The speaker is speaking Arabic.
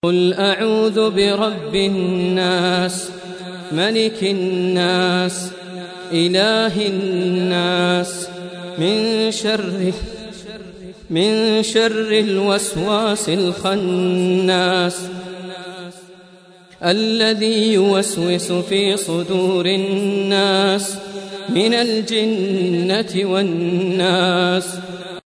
قل أعوذ برب الناس ملك الناس إله الناس من شر الوسواس الخناس الذي يوسوس في صدور الناس من الجنة والناس.